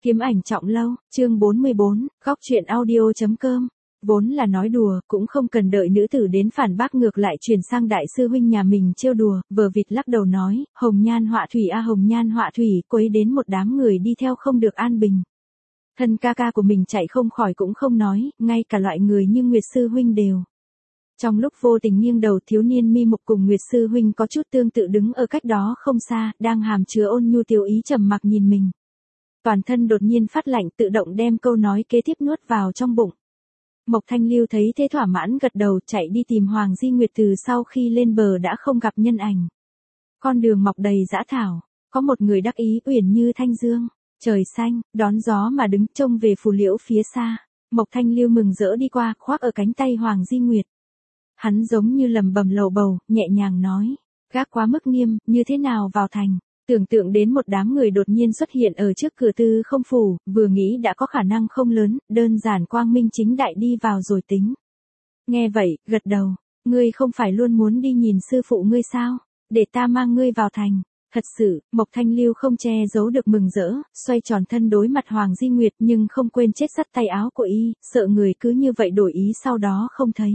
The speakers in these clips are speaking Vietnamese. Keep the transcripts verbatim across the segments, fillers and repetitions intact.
Kiếm ảnh trọng lâu, chương bốn mươi bốn, góc truyện audio.com. Vốn là nói đùa, cũng không cần đợi nữ tử đến phản bác ngược lại chuyển sang đại sư huynh nhà mình trêu đùa, vờ vịt lắc đầu nói, hồng nhan họa thủy a hồng nhan họa thủy, quấy đến một đám người đi theo không được an bình. Thân ca ca của mình chạy không khỏi cũng không nói, ngay cả loại người như Nguyệt sư huynh đều. Trong lúc vô tình nghiêng đầu, thiếu niên mi mục cùng Nguyệt sư huynh có chút tương tự đứng ở cách đó không xa, đang hàm chứa ôn nhu tiểu ý trầm mặc nhìn mình. Toàn thân đột nhiên phát lạnh, tự động đem câu nói kế tiếp nuốt vào trong bụng. Mộc Thanh Lưu thấy thế thỏa mãn gật đầu, chạy đi tìm Hoàng Di Nguyệt. Từ sau khi lên bờ đã không gặp nhân ảnh. Con đường mọc đầy dã thảo, có một người đắc ý uyển như thanh dương, trời xanh, đón gió mà đứng trông về phù liễu phía xa. Mộc Thanh Lưu mừng rỡ đi qua, khoác ở cánh tay Hoàng Di Nguyệt. Hắn giống như lầm bầm lầu bầu, nhẹ nhàng nói, gác quá mức nghiêm, như thế nào vào thành. Tưởng tượng đến một đám người đột nhiên xuất hiện ở trước cửa Tư Không phủ, vừa nghĩ đã có khả năng không lớn, đơn giản quang minh chính đại đi vào rồi tính. Nghe vậy, gật đầu, ngươi không phải luôn muốn đi nhìn sư phụ ngươi sao, để ta mang ngươi vào thành. Thật sự, Mộc Thanh Lưu không che giấu được mừng rỡ, xoay tròn thân đối mặt Hoàng Di Nguyệt nhưng không quên chết sắt tay áo của y, sợ người cứ như vậy đổi ý sau đó không thấy.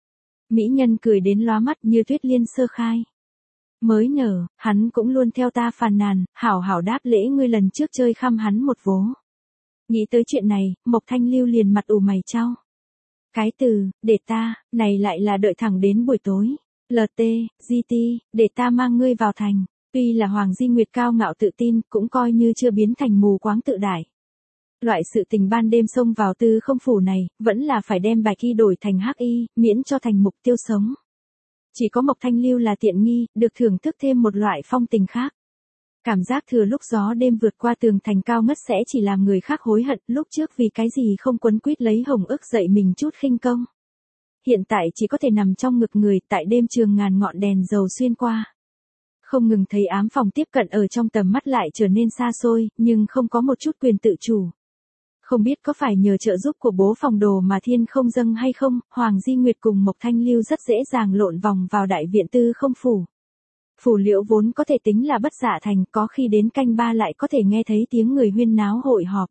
Mỹ nhân cười đến lóa mắt như tuyết liên sơ khai. Mới nở, hắn cũng luôn theo ta phàn nàn, hảo hảo đáp lễ ngươi lần trước chơi khăm hắn một vố. Nghĩ tới chuyện này, Mộc Thanh Lưu liền mặt ủ mày chau. Cái từ, để ta, này lại là đợi thẳng đến buổi tối. lờ tê, giê tê, để ta mang ngươi vào thành. Tuy là Hoàng Di Nguyệt cao ngạo tự tin, cũng coi như chưa biến thành mù quáng tự đại. Loại sự tình ban đêm xông vào Tư Không phủ này, vẫn là phải đem bạch y đổi thành hắc y, miễn cho thành mục tiêu sống. Chỉ có Mộc Thanh Lưu là tiện nghi, được thưởng thức thêm một loại phong tình khác. Cảm giác thừa lúc gió đêm vượt qua tường thành cao ngất sẽ chỉ làm người khác hối hận, lúc trước vì cái gì không quấn quýt lấy hồng ức dậy mình chút khinh công. Hiện tại chỉ có thể nằm trong ngực người, tại đêm trường ngàn ngọn đèn dầu xuyên qua. Không ngừng thấy ám phòng tiếp cận ở trong tầm mắt lại trở nên xa xôi, nhưng không có một chút quyền tự chủ. Không biết có phải nhờ trợ giúp của bố phòng đồ mà thiên không dâng hay không, Hoàng Di Nguyệt cùng Mộc Thanh Lưu rất dễ dàng lộn vòng vào đại viện Tư Không phủ. Phủ liễu vốn có thể tính là bất dạ thành, có khi đến canh ba lại có thể nghe thấy tiếng người huyên náo hội họp.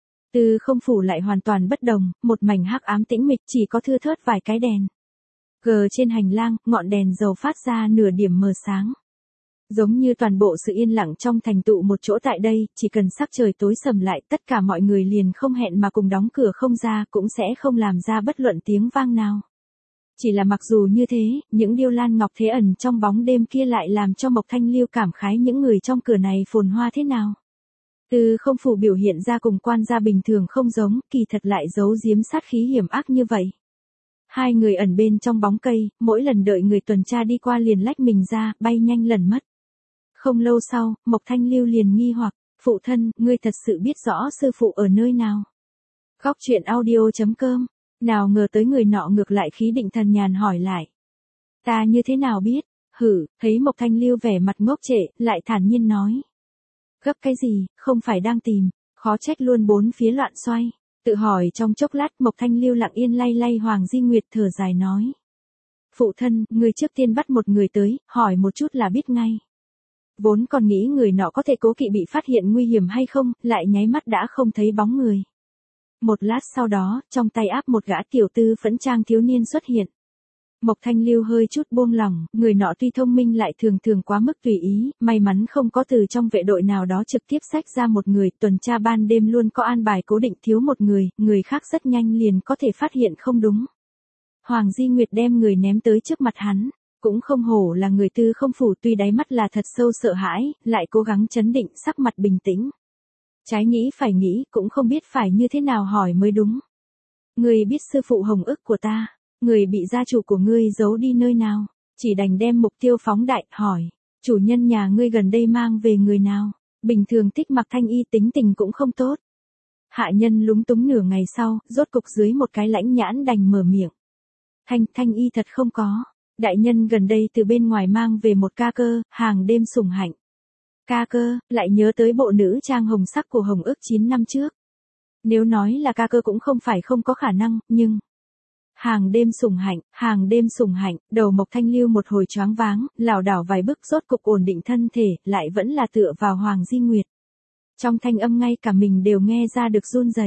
Tư Không phủ lại hoàn toàn bất đồng, một mảnh hắc ám tĩnh mịch, chỉ có thưa thớt vài cái đèn. Gờ trên hành lang, ngọn đèn dầu phát ra nửa điểm mờ sáng. Giống như toàn bộ sự yên lặng trong thành tụ một chỗ tại đây, chỉ cần sắc trời tối sầm lại, tất cả mọi người liền không hẹn mà cùng đóng cửa không ra, cũng sẽ không làm ra bất luận tiếng vang nào. Chỉ là mặc dù như thế, những điêu lan ngọc thế ẩn trong bóng đêm kia lại làm cho Mộc Thanh Lưu cảm khái những người trong cửa này phồn hoa thế nào. Tư Không phủ biểu hiện ra cùng quan gia bình thường không giống, kỳ thật lại giấu giếm sát khí hiểm ác như vậy. Hai người ẩn bên trong bóng cây, mỗi lần đợi người tuần tra đi qua liền lách mình ra, bay nhanh lần mất. Không lâu sau, Mộc Thanh Lưu liền nghi hoặc, phụ thân, ngươi thật sự biết rõ sư phụ ở nơi nào. Góc truyện audio.com, nào ngờ tới người nọ ngược lại khí định thần nhàn hỏi lại. Ta như thế nào biết, hử, thấy Mộc Thanh Lưu vẻ mặt ngốc trệ, lại thản nhiên nói. Gấp cái gì, không phải đang tìm, khó trách luôn bốn phía loạn xoay. Tự hỏi trong chốc lát Mộc Thanh Lưu lặng yên lay lay Hoàng Di Nguyệt thở dài nói. Phụ thân, người trước tiên bắt một người tới, hỏi một chút là biết ngay. Vốn còn nghĩ người nọ có thể cố kỵ bị phát hiện nguy hiểm hay không, lại nháy mắt đã không thấy bóng người. Một lát sau đó, trong tay áp một gã tiểu tư phẫn trang thiếu niên xuất hiện. Mộc Thanh Lưu hơi chút buông lỏng, người nọ tuy thông minh lại thường thường quá mức tùy ý, may mắn không có từ trong vệ đội nào đó trực tiếp xách ra một người, tuần tra ban đêm luôn có an bài cố định thiếu một người, người khác rất nhanh liền có thể phát hiện không đúng. Hoàng Di Nguyệt đem người ném tới trước mặt hắn. Cũng không hổ là người Tư Không phủ, tuy đáy mắt là thật sâu sợ hãi, lại cố gắng chấn định sắc mặt bình tĩnh. Trái nghĩ phải nghĩ, cũng không biết phải như thế nào hỏi mới đúng. Người biết sư phụ hồng ức của ta, người bị gia chủ của ngươi giấu đi nơi nào, chỉ đành đem mục tiêu phóng đại, hỏi, chủ nhân nhà ngươi gần đây mang về người nào, bình thường thích mặc thanh y tính tình cũng không tốt. Hạ nhân lúng túng nửa ngày sau, rốt cục dưới một cái lãnh nhãn đành mở miệng. Thanh, thanh y thật không có. Đại nhân gần đây từ bên ngoài mang về một ca cơ, hàng đêm sủng hạnh. Ca cơ, lại nhớ tới bộ nữ trang hồng sắc của Hồng ước chín năm trước. Nếu nói là ca cơ cũng không phải không có khả năng, nhưng... Hàng đêm sủng hạnh, hàng đêm sủng hạnh, đầu Mộc Thanh Lưu một hồi choáng váng, lảo đảo vài bước rốt cục ổn định thân thể, lại vẫn là tựa vào Hoàng Di Nguyệt. Trong thanh âm ngay cả mình đều nghe ra được run rẩy.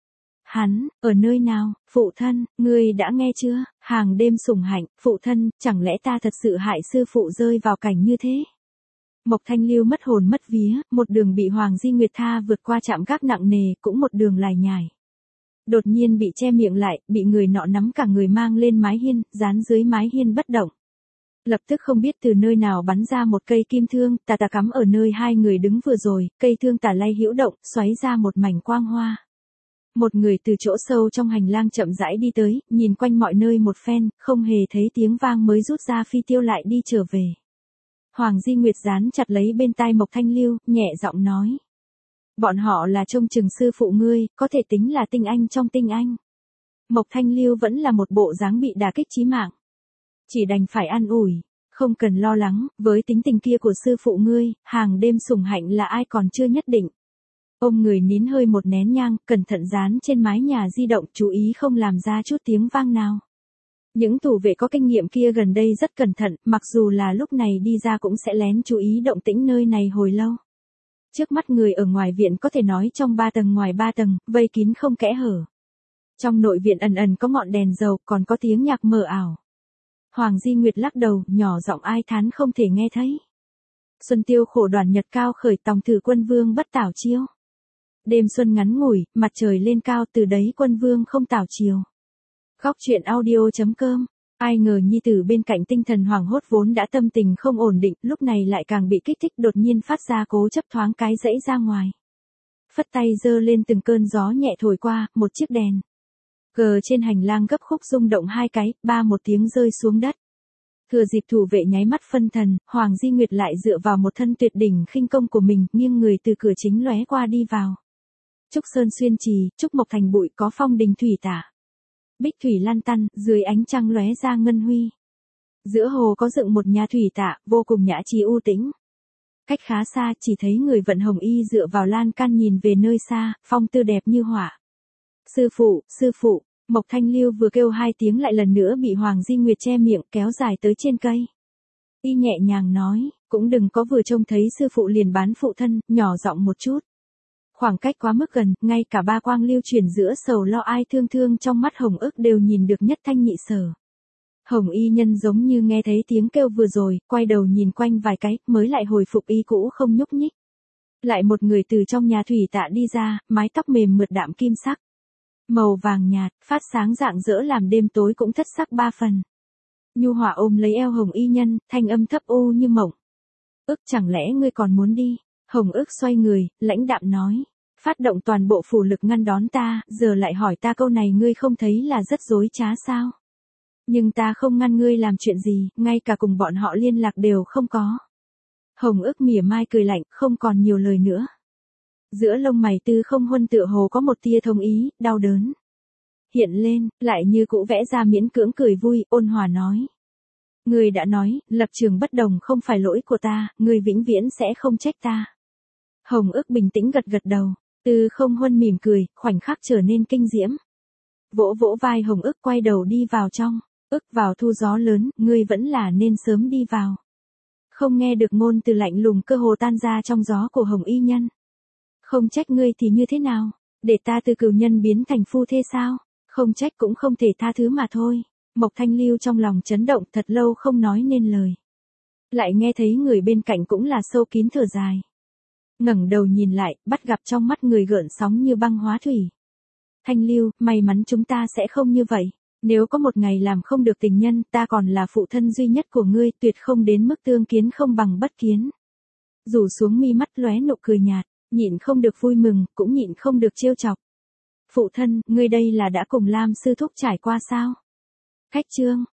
Hắn, ở nơi nào, phụ thân, ngươi đã nghe chưa, hàng đêm sủng hạnh, phụ thân, chẳng lẽ ta thật sự hại sư phụ rơi vào cảnh như thế? Mộc Thanh Lưu mất hồn mất vía, một đường bị Hoàng Di Nguyệt tha vượt qua trạm gác nặng nề, cũng một đường lải nhải. Đột nhiên bị che miệng lại, bị người nọ nắm cả người mang lên mái hiên, dán dưới mái hiên bất động. Lập tức không biết từ nơi nào bắn ra một cây kim thương, tà tà cắm ở nơi hai người đứng vừa rồi, cây thương tà lay hữu động, xoáy ra một mảnh quang hoa. Một người từ chỗ sâu trong hành lang chậm rãi đi tới, nhìn quanh mọi nơi một phen, không hề thấy tiếng vang mới rút ra phi tiêu lại đi trở về. Hoàng Di Nguyệt dán chặt lấy bên tai Mộc Thanh Lưu, nhẹ giọng nói. Bọn họ là trông chừng sư phụ ngươi, có thể tính là tinh anh trong tinh anh. Mộc Thanh Lưu vẫn là một bộ dáng bị đả kích chí mạng. Chỉ đành phải an ủi, không cần lo lắng, với tính tình kia của sư phụ ngươi, hàng đêm sủng hạnh là ai còn chưa nhất định. Ông người nín hơi một nén nhang, cẩn thận dán trên mái nhà di động, chú ý không làm ra chút tiếng vang nào. Những thủ vệ có kinh nghiệm kia gần đây rất cẩn thận, mặc dù là lúc này đi ra cũng sẽ lén chú ý động tĩnh nơi này hồi lâu. Trước mắt người ở ngoài viện có thể nói trong ba tầng ngoài ba tầng, vây kín không kẽ hở. Trong nội viện ẩn ẩn có ngọn đèn dầu, còn có tiếng nhạc mờ ảo. Hoàng Di Nguyệt lắc đầu, nhỏ giọng ai thán không thể nghe thấy. Xuân tiêu khổ đoàn nhật cao khởi, tòng thử quân vương bất tảo chiêu. Đêm xuân ngắn ngủi, mặt trời lên cao, từ đấy quân vương không tảo chiều. Góc truyện audio chấm com. Ai ngờ nhi tử bên cạnh tinh thần hoảng hốt vốn đã tâm tình không ổn định, lúc này lại càng bị kích thích, đột nhiên phát ra cố chấp thoáng cái dãy ra ngoài. Phất tay giơ lên, từng cơn gió nhẹ thổi qua, một chiếc đèn cờ trên hành lang gấp khúc rung động hai cái, ba một tiếng rơi xuống đất. Thừa dịp thủ vệ nháy mắt phân thần, Hoàng Di Nguyệt lại dựa vào một thân tuyệt đỉnh khinh công của mình, nghiêng người từ cửa chính lóe qua đi vào. Trúc sơn xuyên trì, trúc mộc thành bụi, có phong đình thủy tả. Bích thủy lan tăn, dưới ánh trăng lóe ra ngân huy. Giữa hồ có dựng một nhà thủy tạ, vô cùng nhã trí u tĩnh. Cách khá xa, chỉ thấy người vận hồng y dựa vào lan can nhìn về nơi xa, phong tư đẹp như họa. Sư phụ, sư phụ, Mộc Thanh Lưu vừa kêu hai tiếng lại lần nữa bị Hoàng Di Nguyệt che miệng, kéo dài tới trên cây. Y nhẹ nhàng nói, cũng đừng có vừa trông thấy sư phụ liền bán phụ thân, nhỏ giọng một chút. Khoảng cách quá mức gần, ngay cả ba quang lưu chuyển giữa sầu lo ai thương thương trong mắt Hồng Ức đều nhìn được nhất thanh nhị sở. Hồng y nhân giống như nghe thấy tiếng kêu vừa rồi, quay đầu nhìn quanh vài cái, mới lại hồi phục y cũ không nhúc nhích. Lại một người từ trong nhà thủy tạ đi ra, mái tóc mềm mượt đạm kim sắc. Màu vàng nhạt, phát sáng rạng rỡ làm đêm tối cũng thất sắc ba phần. Nhu hòa ôm lấy eo Hồng y nhân, thanh âm thấp u như mộng. Ức chẳng lẽ ngươi còn muốn đi? Hồng Ức xoay người, lãnh đạm nói. Phát động toàn bộ phủ lực ngăn đón ta, giờ lại hỏi ta câu này ngươi không thấy là rất dối trá sao? Nhưng ta không ngăn ngươi làm chuyện gì, ngay cả cùng bọn họ liên lạc đều không có. Hồng Ức mỉa mai cười lạnh, không còn nhiều lời nữa. Giữa lông mày Tư Không Huân tựa hồ có một tia thông ý, đau đớn. Hiện lên, lại như cũ vẽ ra miễn cưỡng cười vui, ôn hòa nói. Ngươi đã nói, lập trường bất đồng không phải lỗi của ta, ngươi vĩnh viễn sẽ không trách ta. Hồng Ức bình tĩnh gật gật đầu, Tư Không Huân mỉm cười, khoảnh khắc trở nên kinh diễm. Vỗ vỗ vai Hồng Ức quay đầu đi vào trong. Ức vào thu gió lớn, ngươi vẫn là nên sớm đi vào. Không nghe được ngôn từ lạnh lùng cơ hồ tan ra trong gió của Hồng y nhân. Không trách ngươi thì như thế nào? Để ta từ cừu nhân biến thành phu thê sao? Không trách cũng không thể tha thứ mà thôi. Mộc Thanh Lưu trong lòng chấn động, thật lâu không nói nên lời. Lại nghe thấy người bên cạnh cũng là sâu kín thở dài. Ngẩng đầu nhìn lại, bắt gặp trong mắt người gợn sóng như băng hóa thủy. Thanh Lưu, may mắn chúng ta sẽ không như vậy. Nếu có một ngày làm không được tình nhân, ta còn là phụ thân duy nhất của ngươi, tuyệt không đến mức tương kiến không bằng bất kiến. Rủ xuống mi mắt lóe nụ cười nhạt, nhịn không được vui mừng, cũng nhịn không được trêu chọc. Phụ thân, ngươi đây là đã cùng Lam sư thúc trải qua sao? Khách chương.